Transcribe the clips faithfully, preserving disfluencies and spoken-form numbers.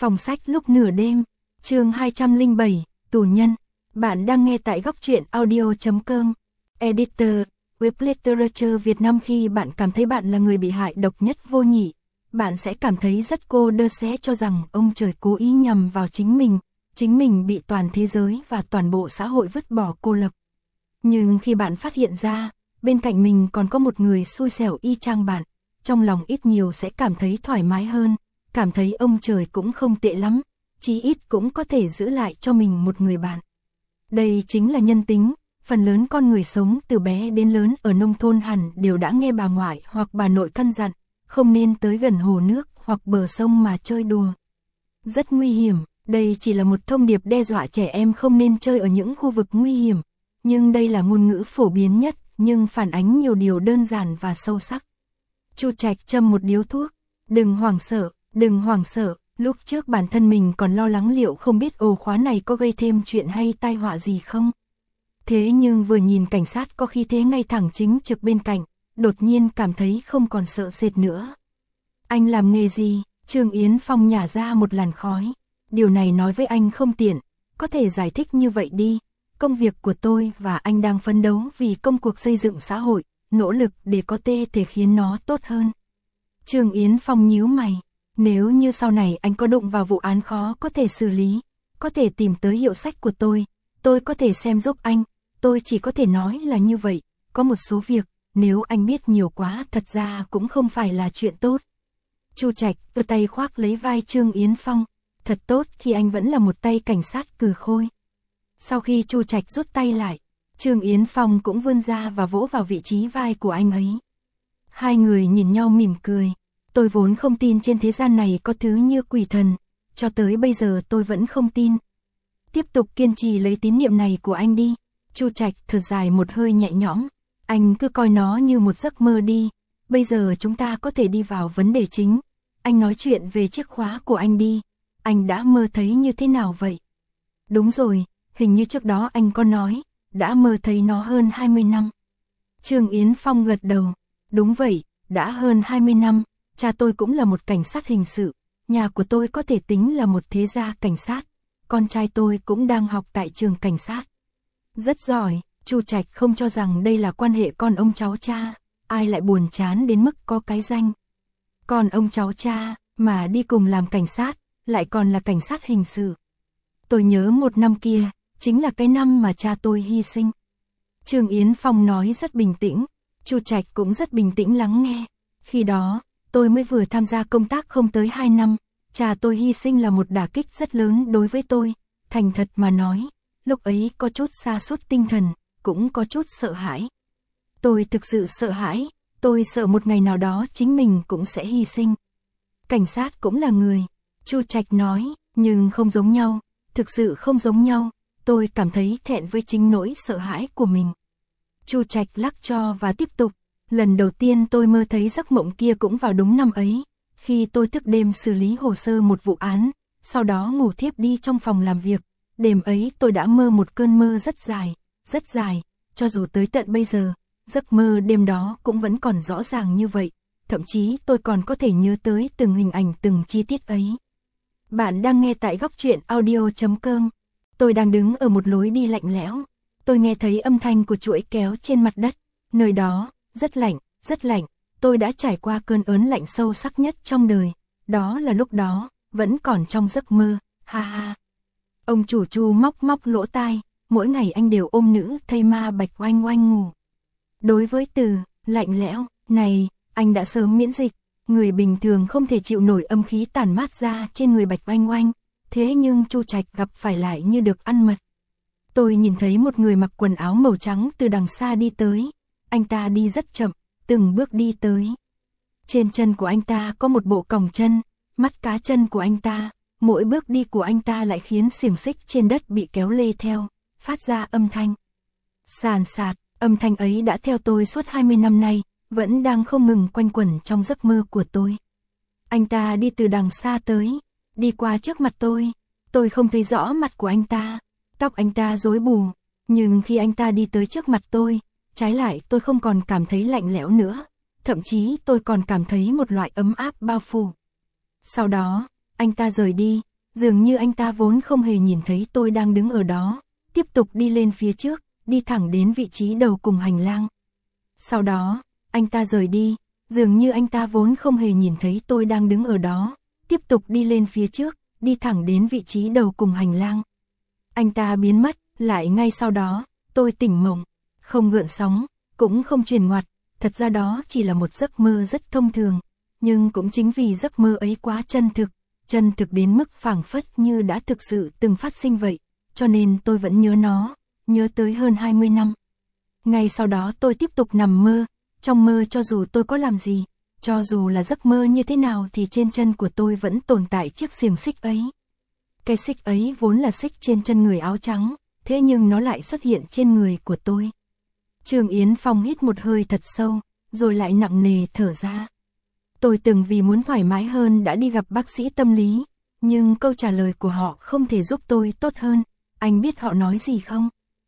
Phòng sách lúc nửa đêm, chương hai trăm lẻ bảy, tù nhân. Bạn đang nghe tại góc truyện audio chấm com. Editor, Web Literature Việt Nam. Khi bạn cảm thấy bạn là người bị hại độc nhất vô nhị, bạn sẽ cảm thấy rất cô đơn, sẽ cho rằng ông trời cố ý nhằm vào chính mình, chính mình bị toàn thế giới và toàn bộ xã hội vứt bỏ cô lập. Nhưng khi bạn phát hiện ra, bên cạnh mình còn có một người xui xẻo y chang bạn, trong lòng ít nhiều sẽ cảm thấy thoải mái hơn, cảm thấy ông trời cũng không tệ lắm, chí ít cũng có thể giữ lại cho mình một người bạn. Đây chính là nhân tính, phần lớn con người sống từ bé đến lớn ở nông thôn hẳn đều đã nghe bà ngoại hoặc bà nội căn dặn, không nên tới gần hồ nước hoặc bờ sông mà chơi đùa. Rất nguy hiểm, đây chỉ là một thông điệp đe dọa trẻ em không nên chơi ở những khu vực nguy hiểm, nhưng đây là ngôn ngữ phổ biến nhất, nhưng phản ánh nhiều điều đơn giản và sâu sắc. Chu Trạch châm một điếu thuốc, đừng hoảng sợ, đừng hoảng sợ, lúc trước bản thân mình còn lo lắng liệu không biết ổ khóa này có gây thêm chuyện hay tai họa gì không. Thế nhưng vừa nhìn cảnh sát có khí thế ngay thẳng chính trực bên cạnh, đột nhiên cảm thấy không còn sợ sệt nữa. Anh làm nghề gì? Trương Yến Phong nhả ra một làn khói. Điều này nói với anh không tiện, có thể giải thích như vậy đi. Công việc của tôi và anh đang phấn đấu vì công cuộc xây dựng xã hội, nỗ lực để có thể khiến nó tốt hơn. Trương Yến Phong nhíu mày. Nếu như sau này anh có đụng vào vụ án khó có thể xử lý, có thể tìm tới hiệu sách của tôi, tôi có thể xem giúp anh, tôi chỉ có thể nói là như vậy, có một số việc, nếu anh biết nhiều quá thật ra cũng không phải là chuyện tốt. Chu Trạch đưa tay khoác lấy vai Trương Yến Phong, thật tốt khi anh vẫn là một tay cảnh sát cừ khôi. Sau khi Chu Trạch rút tay lại, Trương Yến Phong cũng vươn ra và vỗ vào vị trí vai của anh ấy. Hai người nhìn nhau mỉm cười. Tôi vốn không tin trên thế gian này có thứ như quỷ thần, cho tới bây giờ tôi vẫn không tin. Tiếp tục kiên trì lấy tín niệm này của anh đi. Chu Trạch thở dài một hơi nhẹ nhõm, anh cứ coi nó như một giấc mơ đi. Bây giờ chúng ta có thể đi vào vấn đề chính. Anh nói chuyện về chiếc khóa của anh đi. Anh đã mơ thấy như thế nào vậy? Đúng rồi, hình như trước đó anh có nói, đã mơ thấy nó hơn hai mươi năm. Trương Yến Phong gật đầu, đúng vậy, đã hơn hai mươi năm. Cha tôi cũng là một cảnh sát hình sự, nhà của tôi có thể tính là một thế gia cảnh sát, con trai tôi cũng đang học tại trường cảnh sát. Rất giỏi, Chu Trạch không cho rằng đây là quan hệ con ông cháu cha, ai lại buồn chán đến mức có cái danh. Con ông cháu cha, mà đi cùng làm cảnh sát, lại còn là cảnh sát hình sự. Tôi nhớ một năm kia, chính là cái năm mà cha tôi hy sinh. Trương Yến Phong nói rất bình tĩnh, Chu Trạch cũng rất bình tĩnh lắng nghe. Khi đó, tôi mới vừa tham gia công tác không tới hai năm, cha tôi hy sinh là một đả kích rất lớn đối với tôi, thành thật mà nói, lúc ấy có chút sa sút tinh thần, cũng có chút sợ hãi. Tôi thực sự sợ hãi, tôi sợ một ngày nào đó chính mình cũng sẽ hy sinh. Cảnh sát cũng là người, Chu Trạch nói, nhưng không giống nhau, thực sự không giống nhau, tôi cảm thấy thẹn với chính nỗi sợ hãi của mình. Chu Trạch lắc cho và tiếp tục. Lần đầu tiên tôi mơ thấy giấc mộng kia cũng vào đúng năm ấy, khi tôi thức đêm xử lý hồ sơ một vụ án, sau đó ngủ thiếp đi trong phòng làm việc. Đêm ấy tôi đã mơ một cơn mơ rất dài, rất dài, cho dù tới tận bây giờ, giấc mơ đêm đó cũng vẫn còn rõ ràng như vậy, thậm chí tôi còn có thể nhớ tới từng hình ảnh từng chi tiết ấy. Bạn đang nghe tại góc truyện audio chấm com. Tôi đang đứng ở một lối đi lạnh lẽo, tôi nghe thấy âm thanh của chuỗi kéo trên mặt đất, nơi đó rất lạnh, rất lạnh, tôi đã trải qua cơn ớn lạnh sâu sắc nhất trong đời, đó là lúc đó, vẫn còn trong giấc mơ, ha ha. Ông chủ Chu móc móc lỗ tai, mỗi ngày anh đều ôm nữ thây ma Bạch Oanh Oanh ngủ. Đối với từ, lạnh lẽo, này, anh đã sớm miễn dịch, người bình thường không thể chịu nổi âm khí tản mát ra trên người Bạch Oanh Oanh, thế nhưng Chu Trạch gặp phải lại như được ăn mật. Tôi nhìn thấy một người mặc quần áo màu trắng từ đằng xa đi tới. Anh ta đi rất chậm, từng bước đi tới. Trên chân của anh ta có một bộ còng chân, mắt cá chân của anh ta, mỗi bước đi của anh ta lại khiến xiềng xích trên đất bị kéo lê theo, phát ra âm thanh. Sàn sạt, âm thanh ấy đã theo tôi suốt hai mươi năm nay, vẫn đang không ngừng quanh quẩn trong giấc mơ của tôi. Anh ta đi từ đằng xa tới, đi qua trước mặt tôi, tôi không thấy rõ mặt của anh ta, tóc anh ta rối bù, nhưng khi anh ta đi tới trước mặt tôi, trái lại tôi không còn cảm thấy lạnh lẽo nữa, thậm chí tôi còn cảm thấy một loại ấm áp bao phủ. Sau đó, anh ta rời đi, dường như anh ta vốn không hề nhìn thấy tôi đang đứng ở đó, tiếp tục đi lên phía trước, đi thẳng đến vị trí đầu cùng hành lang. Sau đó, anh ta rời đi, dường như anh ta vốn không hề nhìn thấy tôi đang đứng ở đó, tiếp tục đi lên phía trước, đi thẳng đến vị trí đầu cùng hành lang. Anh ta biến mất, lại ngay sau đó, tôi tỉnh mộng, không gợn sóng, cũng không truyền ngoặt, thật ra đó chỉ là một giấc mơ rất thông thường, nhưng cũng chính vì giấc mơ ấy quá chân thực, chân thực đến mức phảng phất như đã thực sự từng phát sinh vậy, cho nên tôi vẫn nhớ nó, nhớ tới hơn hai mươi năm. Ngay sau đó tôi tiếp tục nằm mơ, trong mơ cho dù tôi có làm gì, cho dù là giấc mơ như thế nào thì trên chân của tôi vẫn tồn tại chiếc xiềng xích ấy. Cái xích ấy vốn là xích trên chân người áo trắng, thế nhưng nó lại xuất hiện trên người của tôi. Trương Yến Phong hít một hơi thật sâu, rồi lại nặng nề thở ra. Tôi từng vì muốn thoải mái hơn đã đi gặp bác sĩ tâm lý, nhưng câu trả lời của họ không thể giúp tôi tốt hơn. Anh biết họ nói gì không?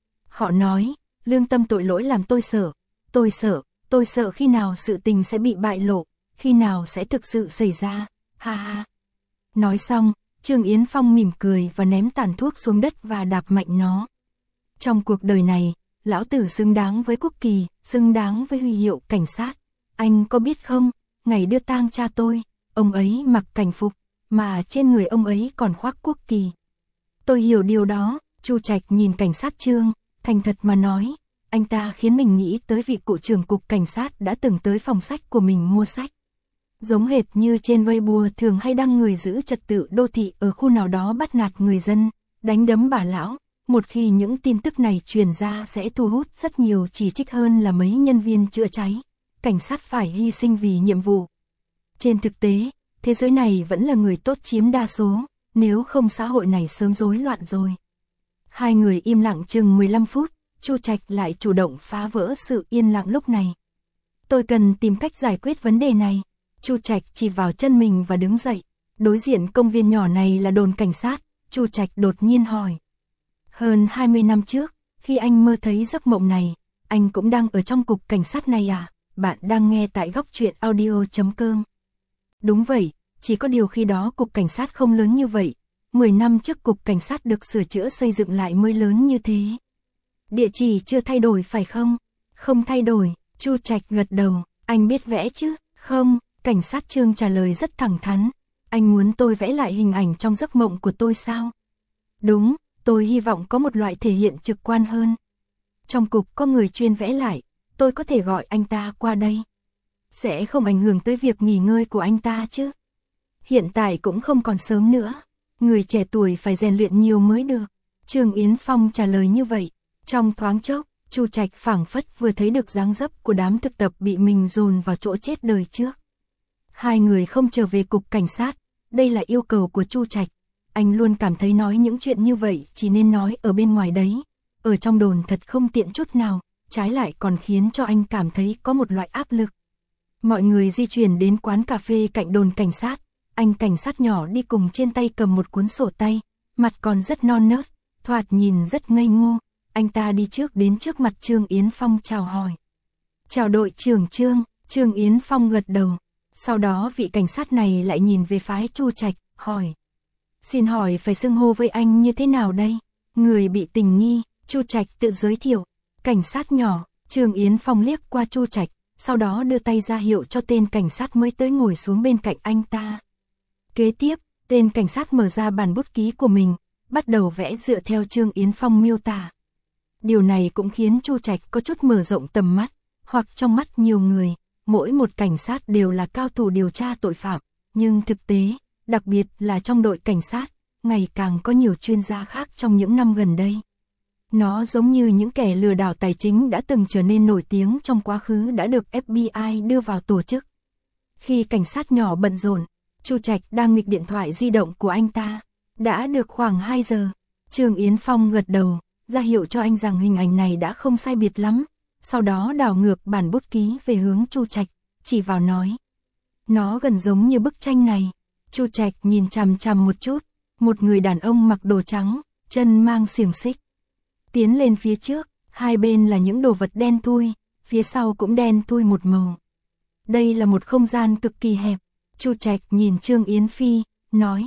Họ nói, lương tâm tội lỗi làm tôi sợ, tôi sợ, tôi sợ khi nào sự tình sẽ bị bại lộ, khi nào sẽ thực sự xảy ra, ha ha. Nói xong, Trương Yến Phong mỉm cười và ném tàn thuốc xuống đất và đạp mạnh nó. Trong cuộc đời này, lão tử xứng đáng với quốc kỳ, xứng đáng với huy hiệu cảnh sát. Anh có biết không, ngày đưa tang cha tôi, ông ấy mặc cảnh phục, mà trên người ông ấy còn khoác quốc kỳ. Tôi hiểu điều đó, Chu Trạch nhìn cảnh sát Trương, thành thật mà nói, anh ta khiến mình nghĩ tới vị cụ trưởng cục cảnh sát đã từng tới phòng sách của mình mua sách. Giống hệt như trên Weibo thường hay đăng người giữ trật tự đô thị ở khu nào đó bắt nạt người dân, đánh đấm bà lão. Một khi những tin tức này truyền ra sẽ thu hút rất nhiều chỉ trích hơn là mấy nhân viên chữa cháy. Cảnh sát phải hy sinh vì nhiệm vụ. Trên thực tế, thế giới này vẫn là người tốt chiếm đa số, nếu không xã hội này sớm rối loạn rồi. Hai người im lặng chừng mười lăm phút, Chu Trạch lại chủ động phá vỡ sự yên lặng lúc này. Tôi cần tìm cách giải quyết vấn đề này. Chu Trạch chỉ vào chân mình và đứng dậy. Đối diện công viên nhỏ này là đồn cảnh sát, Chu Trạch đột nhiên hỏi. Hơn hai mươi năm trước, khi anh mơ thấy giấc mộng này, anh cũng đang ở trong cục cảnh sát này à? Bạn đang nghe tại góc truyện audio chấm com. Đúng vậy, chỉ có điều khi đó cục cảnh sát không lớn như vậy. mười năm trước cục cảnh sát được sửa chữa xây dựng lại mới lớn như thế. Địa chỉ chưa thay đổi phải không? Không thay đổi, Chu Trạch gật đầu. Anh biết vẽ chứ? Không, cảnh sát Trương trả lời rất thẳng thắn. Anh muốn tôi vẽ lại hình ảnh trong giấc mộng của tôi sao? Đúng, tôi hy vọng có một loại thể hiện trực quan hơn. Trong cục có người chuyên vẽ lại, tôi có thể gọi anh ta qua đây. Sẽ không ảnh hưởng tới việc nghỉ ngơi của anh ta chứ? Hiện tại cũng không còn sớm nữa. Người trẻ tuổi phải rèn luyện nhiều mới được. Trương Yến Phong trả lời như vậy. Trong thoáng chốc, Chu Trạch phảng phất vừa thấy được dáng dấp của đám thực tập bị mình dồn vào chỗ chết đời trước. Hai người không trở về cục cảnh sát, đây là yêu cầu của Chu Trạch. Anh luôn cảm thấy nói những chuyện như vậy chỉ nên nói ở bên ngoài đấy. Ở trong đồn thật không tiện chút nào, trái lại còn khiến cho anh cảm thấy có một loại áp lực. Mọi người di chuyển đến quán cà phê cạnh đồn cảnh sát. Anh cảnh sát nhỏ đi cùng trên tay cầm một cuốn sổ tay, mặt còn rất non nớt, thoạt nhìn rất ngây ngô. Anh ta đi trước đến trước mặt Trương Yến Phong chào hỏi. Chào đội trưởng Trương, Trương Yến Phong gật đầu. Sau đó vị cảnh sát này lại nhìn về phái Chu Trạch, hỏi. Xin hỏi phải xưng hô với anh như thế nào đây? Người bị tình nghi, Chu Trạch tự giới thiệu. Cảnh sát nhỏ, Trương Yến Phong liếc qua Chu Trạch, sau đó đưa tay ra hiệu cho tên cảnh sát mới tới ngồi xuống bên cạnh anh ta. Kế tiếp, tên cảnh sát mở ra bản bút ký của mình, bắt đầu vẽ dựa theo Trương Yến Phong miêu tả. Điều này cũng khiến Chu Trạch có chút mở rộng tầm mắt, hoặc trong mắt nhiều người, mỗi một cảnh sát đều là cao thủ điều tra tội phạm, nhưng thực tế, đặc biệt là trong đội cảnh sát, ngày càng có nhiều chuyên gia khác trong những năm gần đây. Nó giống như những kẻ lừa đảo tài chính đã từng trở nên nổi tiếng trong quá khứ đã được ép bê i đưa vào tổ chức. Khi cảnh sát nhỏ bận rộn, Chu Trạch đang nghịch điện thoại di động của anh ta. Đã được khoảng hai giờ, Trương Yến Phong gật đầu, ra hiệu cho anh rằng hình ảnh này đã không sai biệt lắm. Sau đó đảo ngược bản bút ký về hướng Chu Trạch, chỉ vào nói. Nó gần giống như bức tranh này. Chu Trạch nhìn chằm chằm một chút, một người đàn ông mặc đồ trắng, chân mang xiềng xích. Tiến lên phía trước, hai bên là những đồ vật đen thui, phía sau cũng đen thui một màu. Đây là một không gian cực kỳ hẹp. Chu Trạch nhìn Trương Yến Phi, nói,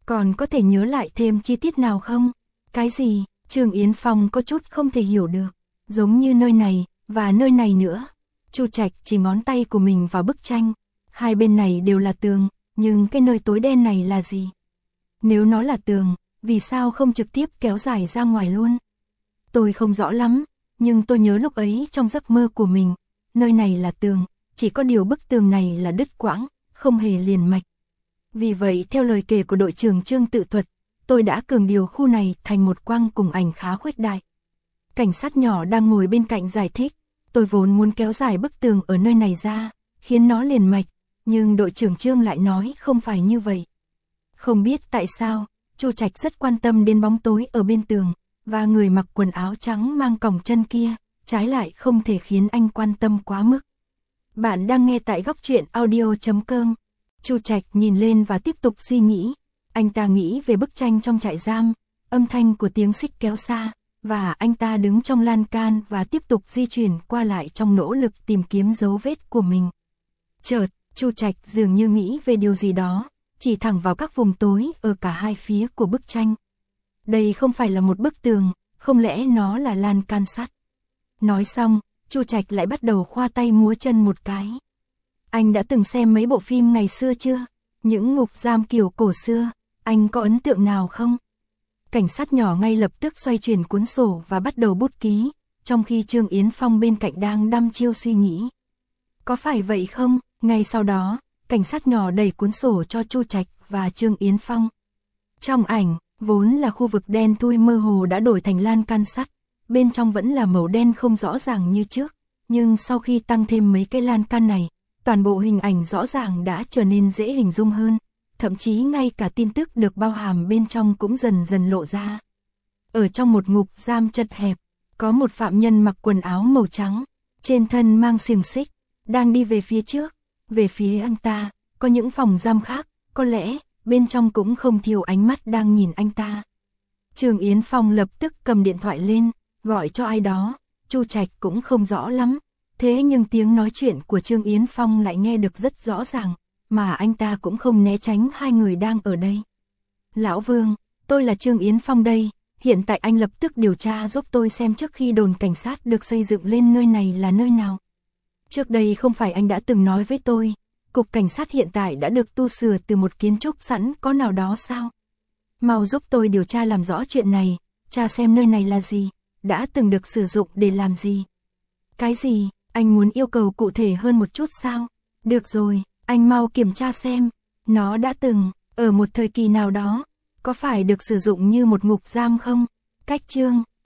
Còn có thể nhớ lại thêm chi tiết nào không? Cái gì? Trương Yến Phong có chút không thể hiểu được. Giống như nơi này, và nơi này nữa. Chu Trạch chỉ ngón tay của mình vào bức tranh. Hai bên này đều là tường, nhưng cái nơi tối đen này là gì? Nếu nó là tường, vì sao không trực tiếp kéo dài ra ngoài luôn? Tôi không rõ lắm, nhưng tôi nhớ lúc ấy trong giấc mơ của mình, nơi này là tường, chỉ có điều bức tường này là đứt quãng, không hề liền mạch. Vì vậy theo lời kể của đội trưởng Trương tự thuật, tôi đã cường điều khu này thành một quang cùng ảnh khá khuếch đại. Cảnh sát nhỏ đang ngồi bên cạnh giải thích, tôi vốn muốn kéo dài bức tường ở nơi này ra, khiến nó liền mạch, nhưng đội trưởng Trương lại nói không phải như vậy. Không biết tại sao, Chu Trạch rất quan tâm đến bóng tối ở bên tường, và người mặc quần áo trắng mang còng chân kia, trái lại không thể khiến anh quan tâm quá mức. Bạn đang nghe tại góc truyện audio chấm com. Chu Trạch nhìn lên và tiếp tục suy nghĩ. Anh ta nghĩ về bức tranh trong trại giam, âm thanh của tiếng xích kéo xa, và anh ta đứng trong lan can và tiếp tục di chuyển qua lại trong nỗ lực tìm kiếm dấu vết của mình. Chợt, Chu Trạch dường như nghĩ về điều gì đó, chỉ thẳng vào các vùng tối ở cả hai phía của bức tranh. Đây không phải là một bức tường, không lẽ nó là lan can sắt? Nói xong, Chu Trạch lại bắt đầu khoa tay múa chân một cái. Anh đã từng xem mấy bộ phim ngày xưa chưa? Những ngục giam kiểu cổ xưa, anh có ấn tượng nào không? Cảnh sát nhỏ ngay lập tức xoay chuyển cuốn sổ và bắt đầu bút ký, trong khi Trương Yến Phong bên cạnh đang đăm chiêu suy nghĩ. Có phải vậy không? Ngay sau đó, cảnh sát nhỏ đẩy cuốn sổ cho Chu Trạch và Trương Yến Phong. Trong ảnh, vốn là khu vực đen thui mơ hồ đã đổi thành lan can sắt, bên trong vẫn là màu đen không rõ ràng như trước, nhưng sau khi tăng thêm mấy cái lan can này, toàn bộ hình ảnh rõ ràng đã trở nên dễ hình dung hơn, thậm chí ngay cả tin tức được bao hàm bên trong cũng dần dần lộ ra. Ở trong một ngục giam chật hẹp, có một phạm nhân mặc quần áo màu trắng, trên thân mang xiềng xích, đang đi về phía trước, về phía anh ta, có những phòng giam khác, có lẽ bên trong cũng không thiếu ánh mắt đang nhìn anh ta. Trương Yến Phong lập tức cầm điện thoại lên, gọi cho ai đó, Chu Trạch cũng không rõ lắm, thế nhưng tiếng nói chuyện của Trương Yến Phong lại nghe được rất rõ ràng, mà anh ta cũng không né tránh hai người đang ở đây. Lão Vương, tôi là Trương Yến Phong đây, hiện tại anh lập tức điều tra giúp tôi xem trước khi đồn cảnh sát được xây dựng lên nơi này là nơi nào. Trước đây không phải anh đã từng nói với tôi, cục cảnh sát hiện tại đã được tu sửa từ một kiến trúc sẵn có nào đó sao? Mau giúp tôi điều tra làm rõ chuyện này, tra xem nơi này là gì, đã từng được sử dụng để làm gì. Cái gì, anh muốn yêu cầu cụ thể hơn một chút sao? Được rồi, anh mau kiểm tra xem, nó đã từng, ở một thời kỳ nào đó, có phải được sử dụng như một ngục giam không? Cách Trương